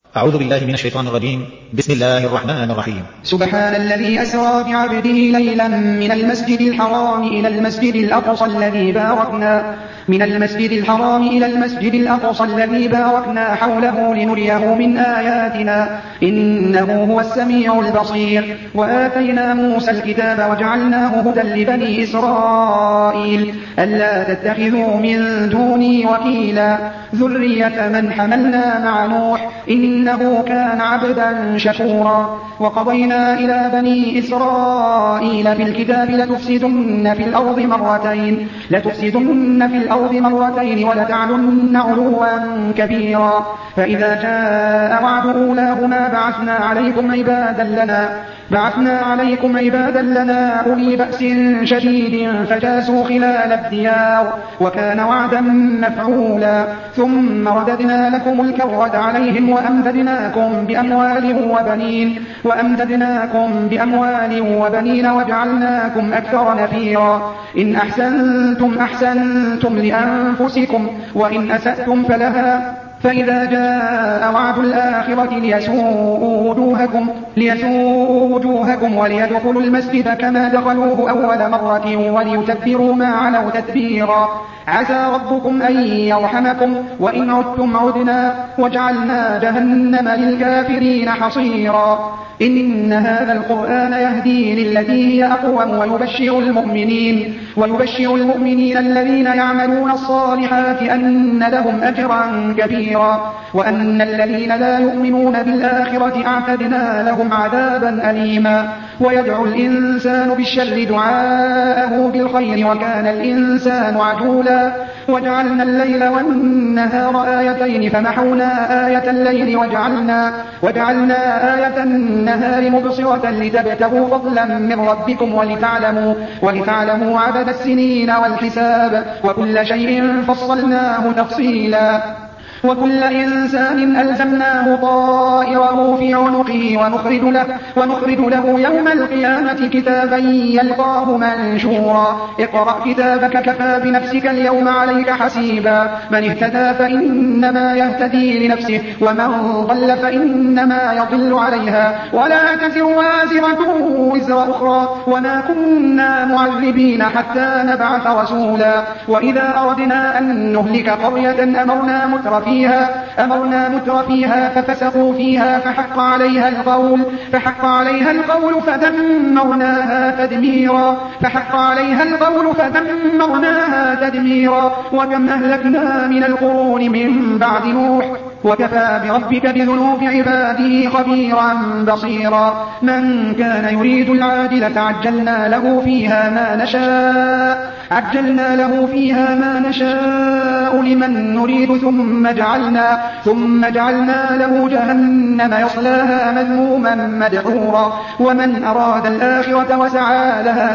أعوذ بالله من الشيطان الرجيم. بسم الله الرحمن الرحيم. سبحان الذي أسرى بعبده ليلا من المسجد الحرام إلى المسجد الأقصى الذي باركنا حوله لنريه من آياتنا إنه هو السميع البصير. وآتينا موسى الكتاب وجعلناه هدى لبني إسرائيل ألا تتخذوا من دوني وكيلا ذرية من حملنا مع نوح إنه كان عبدا شكورا. وقضينا إلى بني إسرائيل في الكتاب لتفسدن في الأرض مرتين ولتعلن علوا كبيرا. فإذا جاء وعد أولاهما بعثنا عليكم عبادا لنا أولي بأس شديد فجاسوا خلال الديار وكان وعدا مفعولا. ثم رددنا لكم الكرة عليهم وأمددناكم بأموال وبنين وجعلناكم أكثر نفيرا. إن أحسنتم لأنفسكم وإن أسأتم فلها. فإذا جاء وعد الآخرة ليسوءوا وجوهكم وليدخلوا المسجد كما دخلوه أول مرة وليتبروا ما علوا تتبيرا. عسى ربكم أن يرحمكم وإن عدتم عدنا وجعلنا جهنم للكافرين حصيرا. إن هذا القرآن يهدي للتي هي أقوم ويبشر المؤمنين الذين يعملون الصالحات أن لهم أجرا كبيرا وأن الذين لا يؤمنون بالآخرة أعتدنا لهم عذابا أليما. ويدعو الإنسان بالشر دعاءه بالخير وكان الإنسان عجولا. وجعلنا الليل والنهار آيتين فمحونا آية الليل وجعلنا آية النهار مبصرة لتبتغوا فضلا من ربكم ولتعلموا عدد السنين والحساب وكل شيء فصلناه تفصيلا. وكل إنسان ألزمناه طائره في عنقه ونخرج له يوم القيامة كتابا يلقاه منشورا. اقرأ كتابك كفى بنفسك اليوم عليك حسيبا. من اهتدى فإنما يهتدي لنفسه ومن ضل فإنما يضل عليها ولا تزر وازرة وزر أخرى وما كنا معذبين حتى نبعث رسولا. وإذا أردنا أن نهلك قرية أمرنا متر فيها ففسقوا فيها فحق عليها القول فدمرناها تدميرا. وكم أهلكنا من القرون من بعد نوح وكفى بربك بذنوب عباده خبيرا بصيرا. من كان يريد العاجلة عجلنا له فيها ما نشاء لمن نريد ثم جعلنا له جهنم يصلاها مذموما مدحورا. ومن أراد الآخرة وسعى لها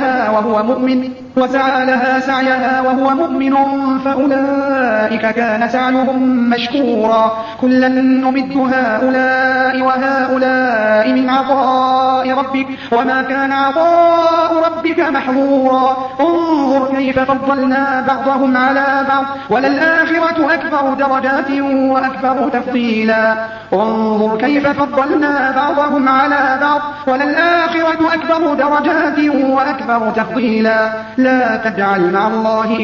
سعيها وهو مؤمن فأولئك كان سعيهم مشكورا. كلا نمد هؤلاء وهؤلاء من عطاء ربك وما كان عطاء ربك محظورا. انظر كيف فضلنا بعضهم على بعض وللآخرة أكبر درجات وأكبر تفضيلا. انظر كيف فضلنا بعضهم على بعض وللآخرة أكبر درجات وأكبر تفضيلا. لا تجعل مع الله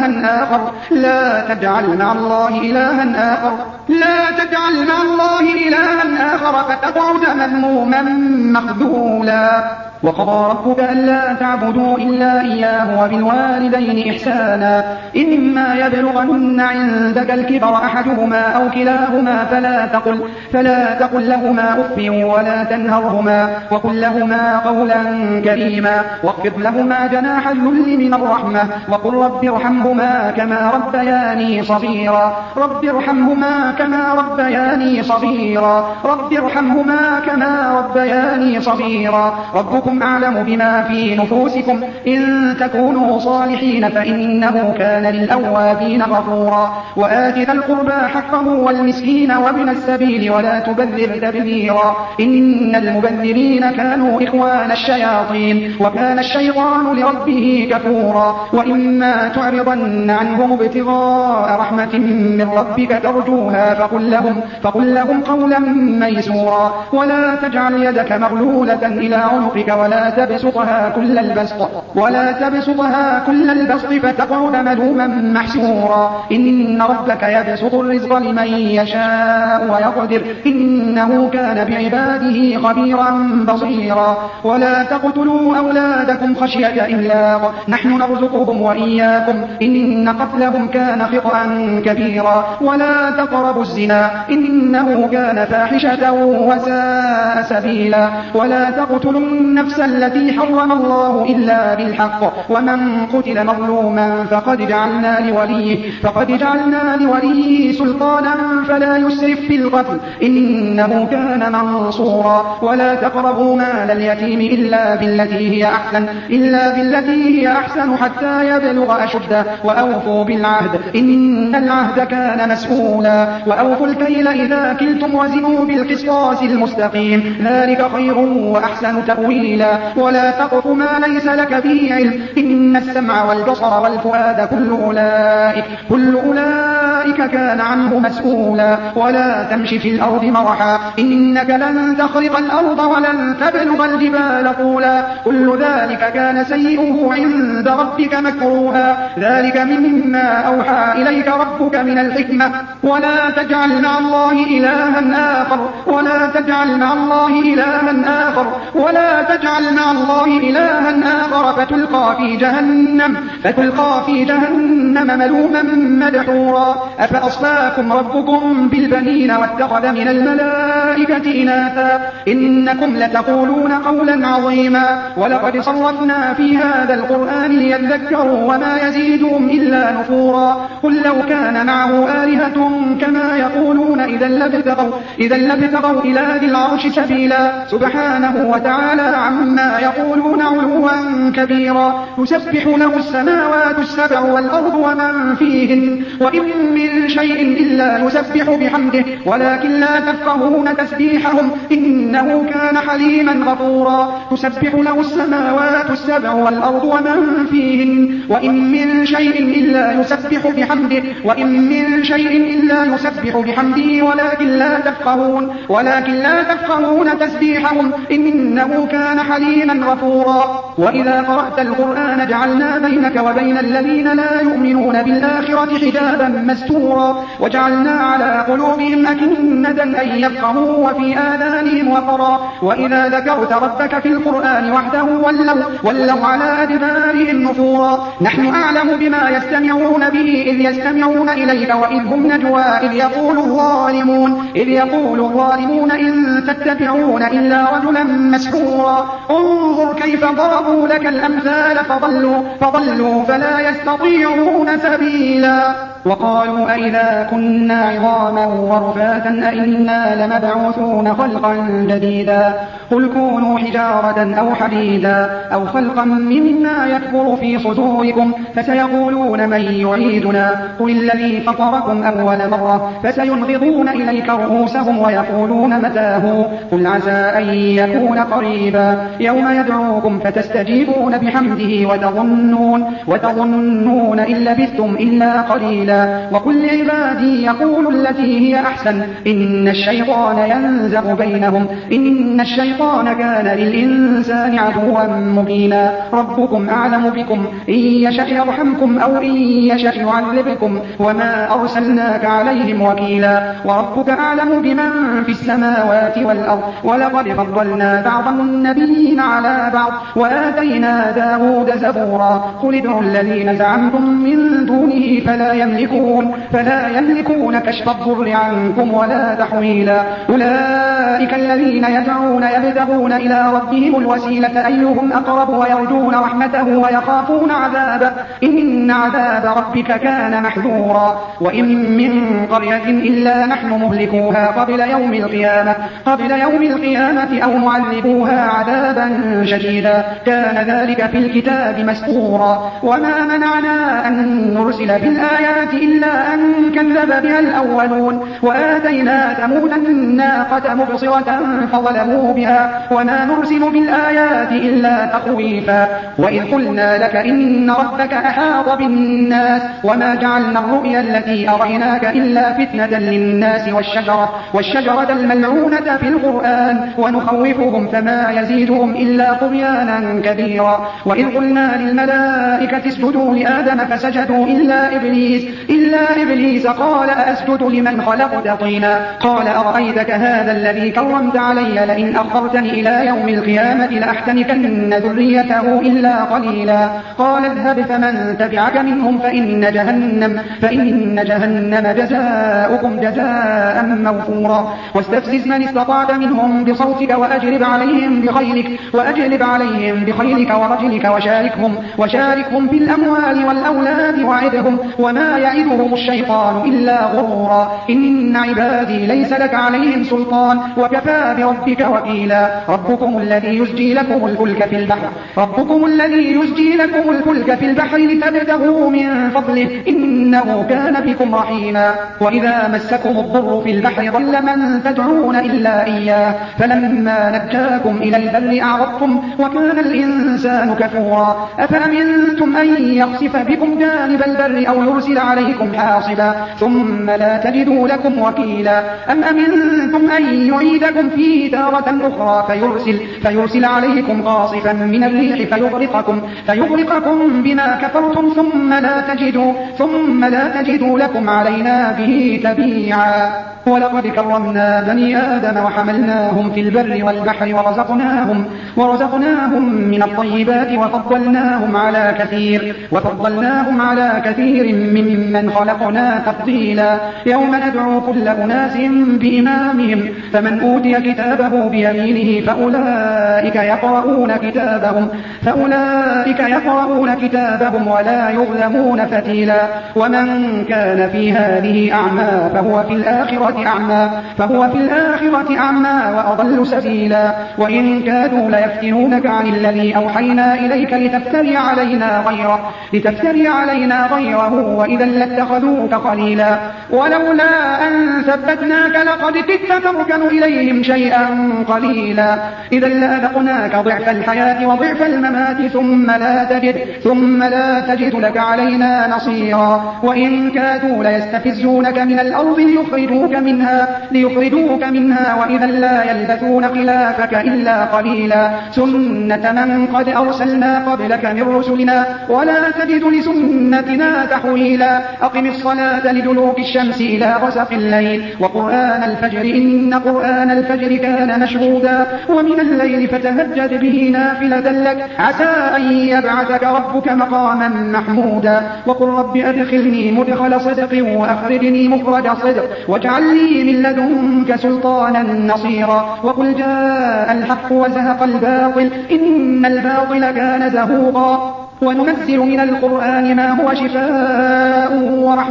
إلها آخر فتقعد مذموما مخذولا. وقضى ربك ألا تعبدوا إلا إياه وبالوالدين إحسانا. إما يبلغن عندك الكبر أحدهما أو كلاهما فلا تقل لهما أف ولا تنهرهما وقل لهما قولا كريما واخفض لهما جناح الذل من الرحمة وقل رب ارحمهما كما ربياني صغيرا. ربكم ربكم أعلم بما في نفوسكم إن تكونوا صالحين فإنه كان للأوابين غفورا وآت ذا القربى حقه والمسكين وابن السبيل ولا تبذر تبذيرا إن المبذرين كانوا إخوان الشياطين وكان الشيطان لربه كفورا وإما تعرضن عنهم ابتغاء رحمة من ربك ترجوها فقل لهم قولا ميسورا ولا تجعل يدك مغلولة إلى عنقك ولا تبسطها كل البسط فتقعد ملوما محسورا إن ربك يبسط الرزق لمن يشاء ويقدر إنه كان بعباده خبيرا بصيرا ولا تقتلوا أولادكم خشية إملاق نحن نرزقهم وإياكم إن قتلهم كان خطأ كبيرا ولا تقربوا الزنا إنه كان فاحشة وساء سبيلا ولا تقتلوا النفس التي حرم الله إلا بالحق ومن قتل مظلوما فقد جعلنا لوليه سلطانا فلا يسرف في القتل إنه كان منصورا ولا تقربوا مال اليتيم إلا بالتي هي أحسن حتى يبلغ أشده وأوفوا بالعهد إن العهد كان مسؤولا وأوفوا الكيل إذا كلتم وزنوا بالقسطاس المستقيم ذلك خير وأحسن تأويلا ولا تقف ما ليس لك به علم إن السمع والبصر والفؤاد كل أولئك كان عنه مسؤولا ولا تمش في الأرض مرحا إنك لن تخرق الأرض ولن تبلغ الجبال طولا كل ذلك كان سيئه عند ربك مكروها ذلك مما أوحى إليك ربك من الحكمة ولا تجعل مع الله إلها آخر فتلقى في جهنم ملوما مدحورا أفأصفاكم ربكم بالبنين واتخذ من الملائكة إناثا إنكم لتقولون قولا عظيما ولقد صرفنا في هذا القرآن ليذكروا وما يزيدهم إلا نفورا قل لو كان معه آلهة كما يقولون إذا لابتغوا إلى ذي العرش سبيلا سبحانه وتعالى عما يقولون علوا كبيرا يسبح له السماوات السبع والأرض ومن فيهن وإن من شيء إلا يسبح بحمده ولكن لا تفقهون تسبيحهم إنه كان حليما غفورا تسبح له السماوات السبع والأرض ومن فيهن وإن من شيء إلا يسبح بحمده ولكن لا تفقهون تسبيحهم إنه كان حليما غفورا وإذا قرأت القرآن جعلنا بينك وبين الذين لا يؤمنون بالآخرة حجابا مستورا وجعلنا على قلوبهم أكنة أن يفقهوا وفي آذانهم وقرا وإذا ذكرت ربك في القرآن وحده ولوا على أدبارهم نفورا نحن أعلم بما يستمعون به إذ يستمعون إليك وإذ هم نجوى إذ يقول الظالمون إن تتبعون إلا رجلا مسحورا انظر كيف ضربوا لك الأمثال فضلوا فلا يستطيعون سبيلا وقالوا أئذا كنا عظاما ورفاتا أئنا لمبعوثون خلقا جديدا قل كونوا حجارة أو حديدا أو خلقا مما يكبر في صدوركم فسيقولون من يعيدنا قل الذي فطركم أول مرة فسينغضون إليك رؤوسهم ويقولون متاه قل عسى أن يكون قريبا يوم يدعوكم فتستجيبون بحمده وتظنون إن لبثتم إلا قليلا وقل لعبادي يقولوا التي هي أحسن إن الشيطان ينزغ بينهم إن الشيطان كان للإنسان عدوا مبينا ربكم أعلم بكم إن يشأ يرحمكم أو إن يشأ يعذبكم وما أرسلناك عليهم وكيلا وربك أعلم بمن في السماوات والأرض ولقد فضلنا بعض النبيين على بعض وآتينا داود زبورا قل ادعوا الذين زعمتم من دونه فلا يملكون فلا يملكون كشف الضر عنكم ولا تحويلا. أولئك الذين يدعون يبتغون إلى ربهم الوسيلة أيهم أقرب ويرجون رحمته ويخافون عذابه إن عذاب ربك كان محذورا. وإن من قرية إلا نحن مهلكوها قبل يوم القيامة أو معذبوها عذابا شديدا كان ذلك في الكتاب مسطورا. وما منعنا أن نرسل بالآيات إلا أن كذب بها الأولون وآتينا ثمود الناقة مبصرة فظلموا بها وما نرسل بالآيات إلا تخويفا. وإذ قلنا لك إن ربك أحاط بالناس وما جعلنا الرؤيا التي أريناك إلا فتنة للناس والشجرة الملعونة في القرآن ونخوفهم فما يزيدهم إلا طغيانا كبيرا. وإذ قلنا للملائكة اسجدوا لآدم فسجدوا إلا إبليس قال أسجد لمن خلقت طينا قال أرأيتك هذا الذي كرمت علي لئن أخرتني إلى يوم القيامة لأحتنكن ذريته إلا قليلا. قال اذهب فمن تبعك منهم فإن جهنم جزاؤكم جزاء موفورا. واستفزز من استطعت منهم بصوتك وأجلب عليهم بخيلك ورجلك وشاركهم في الأموال والأولاد وعدهم وما يعدهم الشيطان إلا غرورا. إن عبادي ليس لك عليهم سلطان وكفى بربك وكيلا. ربكم الذي يزجي لكم الفلك في البحر لتبتغوا من فضله إنه كان بكم رحيما. وإذا مسكم الضر في البحر ضل من تدعون إلا إياه فلما نجاكم إلى البر أعرضتم وكان الإنسان كفورا. أفأمنتم أن يخسف بكم جانب البر أو يرسل عليكم حاصبا ثم لا تجدوا لكم وكيلا. أم أمنتم أن يعيدكم فيه تارة أخرى فيرسل عليكم قاصفا من الريح فيغرقكم بما كفرتم ثم لا تجدوا لكم علينا به تبيعا. ولقد كرمنا بني آدم وحملناهم في البر والبحر ورزقناهم من الطيبات وفضلناهم على كثير ممن خلقنا تفضيلا. يوم ندعو كل أناس بإمامهم فمن أوتي كتابه بيمينه فأولئك يقرؤون كتابهم ولا يظلمون فتيلا. ومن كان في هذه أعمى فهو في الآخرة أعمى وأضل سبيلا. وإن كادوا ليفتنونك عن الذي أوحينا إليك لتفتري علينا غيره وإذا لاتخذوك خليلا. ولولا أن ثبتناك لقد كدت تركن إليهم شيئا قليلا. إذا لأذقناك ضعف الحياة وضعف الممات ثم لا تجد لك علينا نصيرا. وإن كادوا ليستفزونك من الأرض ليخرجوك منها وإذا لا يلبثون خلافك إلا قليلا. سنة من قد أرسلنا قبلك من رسلنا ولا تجد لسنتنا تحويلا. أقم الصلاة لدلوك الشمس إلى غسق الليل وقرآن الفجر إن قرآن الفجر كان مشهودا. ومن الليل فتهجد به نافلة لك عسى أن يبعثك ربك مقاما محمودا. وقل رب أدخلني مدخل صدق وأخرجني مخرج صدق واجعل لي من لدنك سلطانا نصيرا. وقل جاء الحق وزهق الباطل إن الباطل كان زهوقا. وننزل من القرآن ما هو شفاء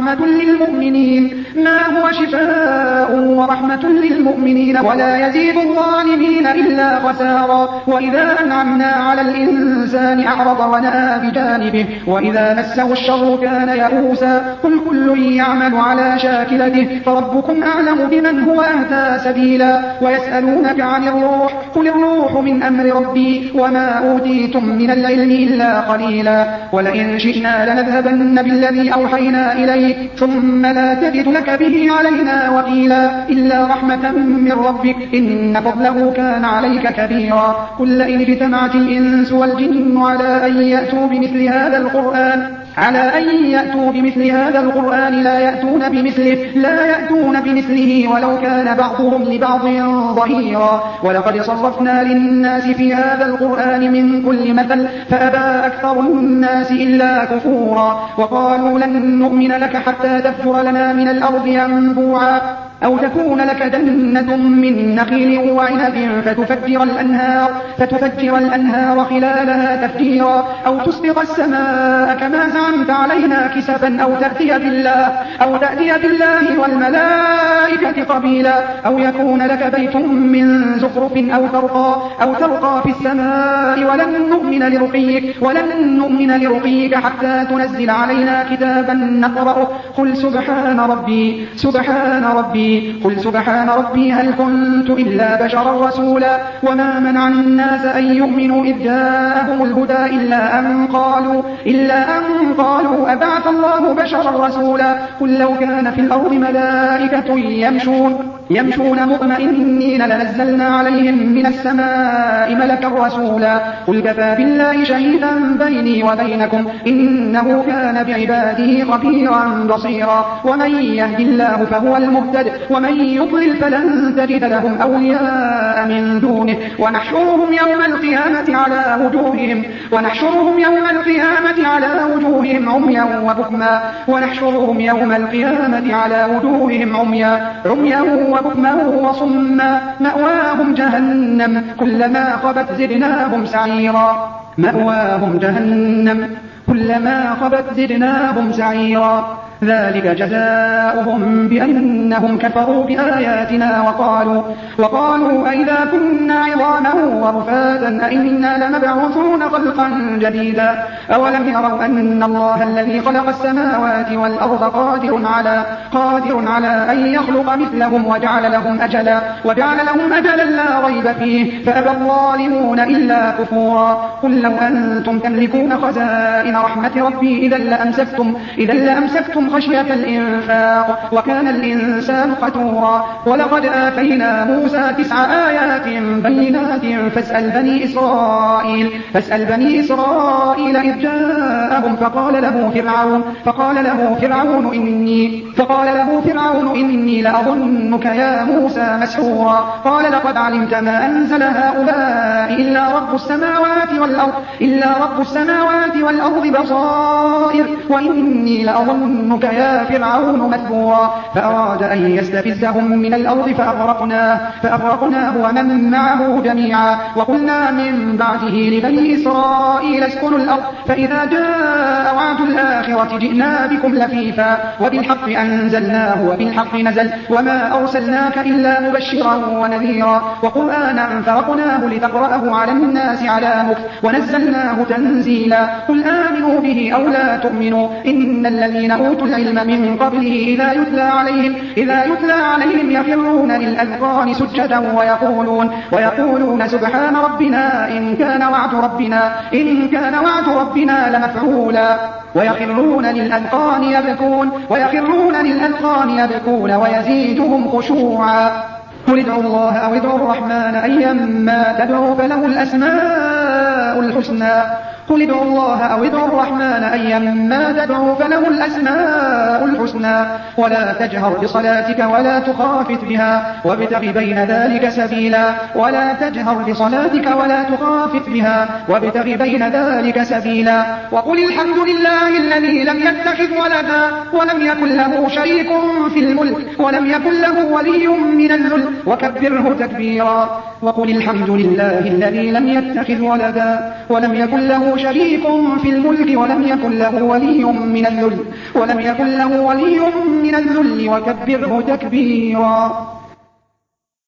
ورحمة للمؤمنين ولا يزيد الظالمين إلا خسارا. وإذا أنعمنا على الإنسان أعرض ونأى بجانبه وإذا مسه الشر كان يئوسا. قل كل يعمل على شاكلته فربكم أعلم بمن هو أهدى سبيلا. ويسألونك عن الروح قل الروح من أمر ربي وما أوتيتم من العلم إلا قليلا. ولئن شئنا لنذهبن بالذي أوحينا إليك ثم لا تجد لك به علينا وكيلا إلا رحمة من ربك إن فضله كان عليك كبيرا. قل لئن اجتمعت الإنس والجن على أن يأتوا بمثل هذا القرآن على أن يأتوا بمثل هذا القرآن لا يأتون بمثله ولو كان بعضهم لبعض ظهيرا. ولقد صرفنا للناس في هذا القرآن من كل مثل فأبى أكثر الناس إلا كفورا. وقالوا لن نؤمن لك حتى تفجر لنا من الأرض ينبوعا أو تكون لك جنة من نخيل وعنب فتفجر الأنهار خلالها تفجيرا أو تسقط السماء كما زعمت علينا كسفا أو تأتي بالله والملائكة قبيلا أو يكون لك بيت من زخرف أو ترقى في السماء ولن نؤمن لرقيك حتى تنزل علينا كتابا نقرأه قل سبحان ربي هل كنت إلا بشرا رسولا. وما منع الناس أن يؤمنوا إذ جاءهم الهدى إلا أن قالوا أبعث الله بشرا رسولا. قل لو كان في الأرض ملائكة يمشون مطمئنين لنزلنا عليهم من السماء ملكا رسولا. قل كفى بالله شهيدا بيني وبينكم إنه كان بعباده خبيرا بصيرا. ومن يهد الله فهو المهتد ومن يضلل فلن تجد لهم أولياء من دونه ونحشرهم يوم القيامة على وجوههم عميا وبكما وصما مأواهم جهنم كلما خبت زدناهم سعيرا. ذلك جزاؤهم بأنهم كفروا بآياتنا وقالوا أئذا كنا عظاما ورفاتا أئنا لمبعوثون خلقا جديدا. أولم يروا أن الله الذي خلق السماوات والأرض قادر على أن يخلق مثلهم وجعل لهم أجلا لا ريب فيه فأبى الظالمون إلا كفورا. قل لو أنتم تملكون خزائن رحمة ربي إذا لأمسكتم خشية الإنفاق وكان الإنسان قتورا. ولقد آتينا موسى 9 آيات بينات فاسأل بني إسرائيل إذ جاءهم فقال له فرعون إني لأظنك يا موسى مسحورا. قال لقد علمت ما أنزل هؤلاء إلا رب السماوات والأرض بصائر وإني لأظنك يا فرعون مثبورا. فأراد أن يستفزهم من الأرض فأغرقناه ومن معه جميعا. وقلنا من بعده لبني إسرائيل اسكنوا الأرض فإذا جاء وعد الآخرة جئنا بكم لفيفا وبالحق أنزلناه وبالحق نزل وما أرسلناك إلا مبشرا ونذيرا. وقرآنا فرقناه لتقرأه على الناس على مكث ونزلناه تنزيلا. قل آمنوا به أو لا تؤمنوا إن الذين أوتوا العلم من قبله إذا يتلى عليهم يخرون للأذقان سجدا ويقولون سبحان ربنا إن كان وعد ربنا لمفعولا. ويخرون للأذقان يبكون ويزيدهم خشوعا. قل ادعوا الله أو ادعوا الرحمن أيما تدعوا فله الأسماء الحسنى ولا تجهر بصلاتك ولا تخافت بها وابتغ بين ذلك سبيلا. وقل الحمد لله الذي لم يتخذ ولدا ولم يكن له شريك في الملك ولم يكن له ولي من الذل وكبره تكبيرا. وقل الحمد لله الذي لم يتخذ ولدا ولم يكن له شريك في الملك ولم يكن له ولي من الذل وكبره تكبيرا.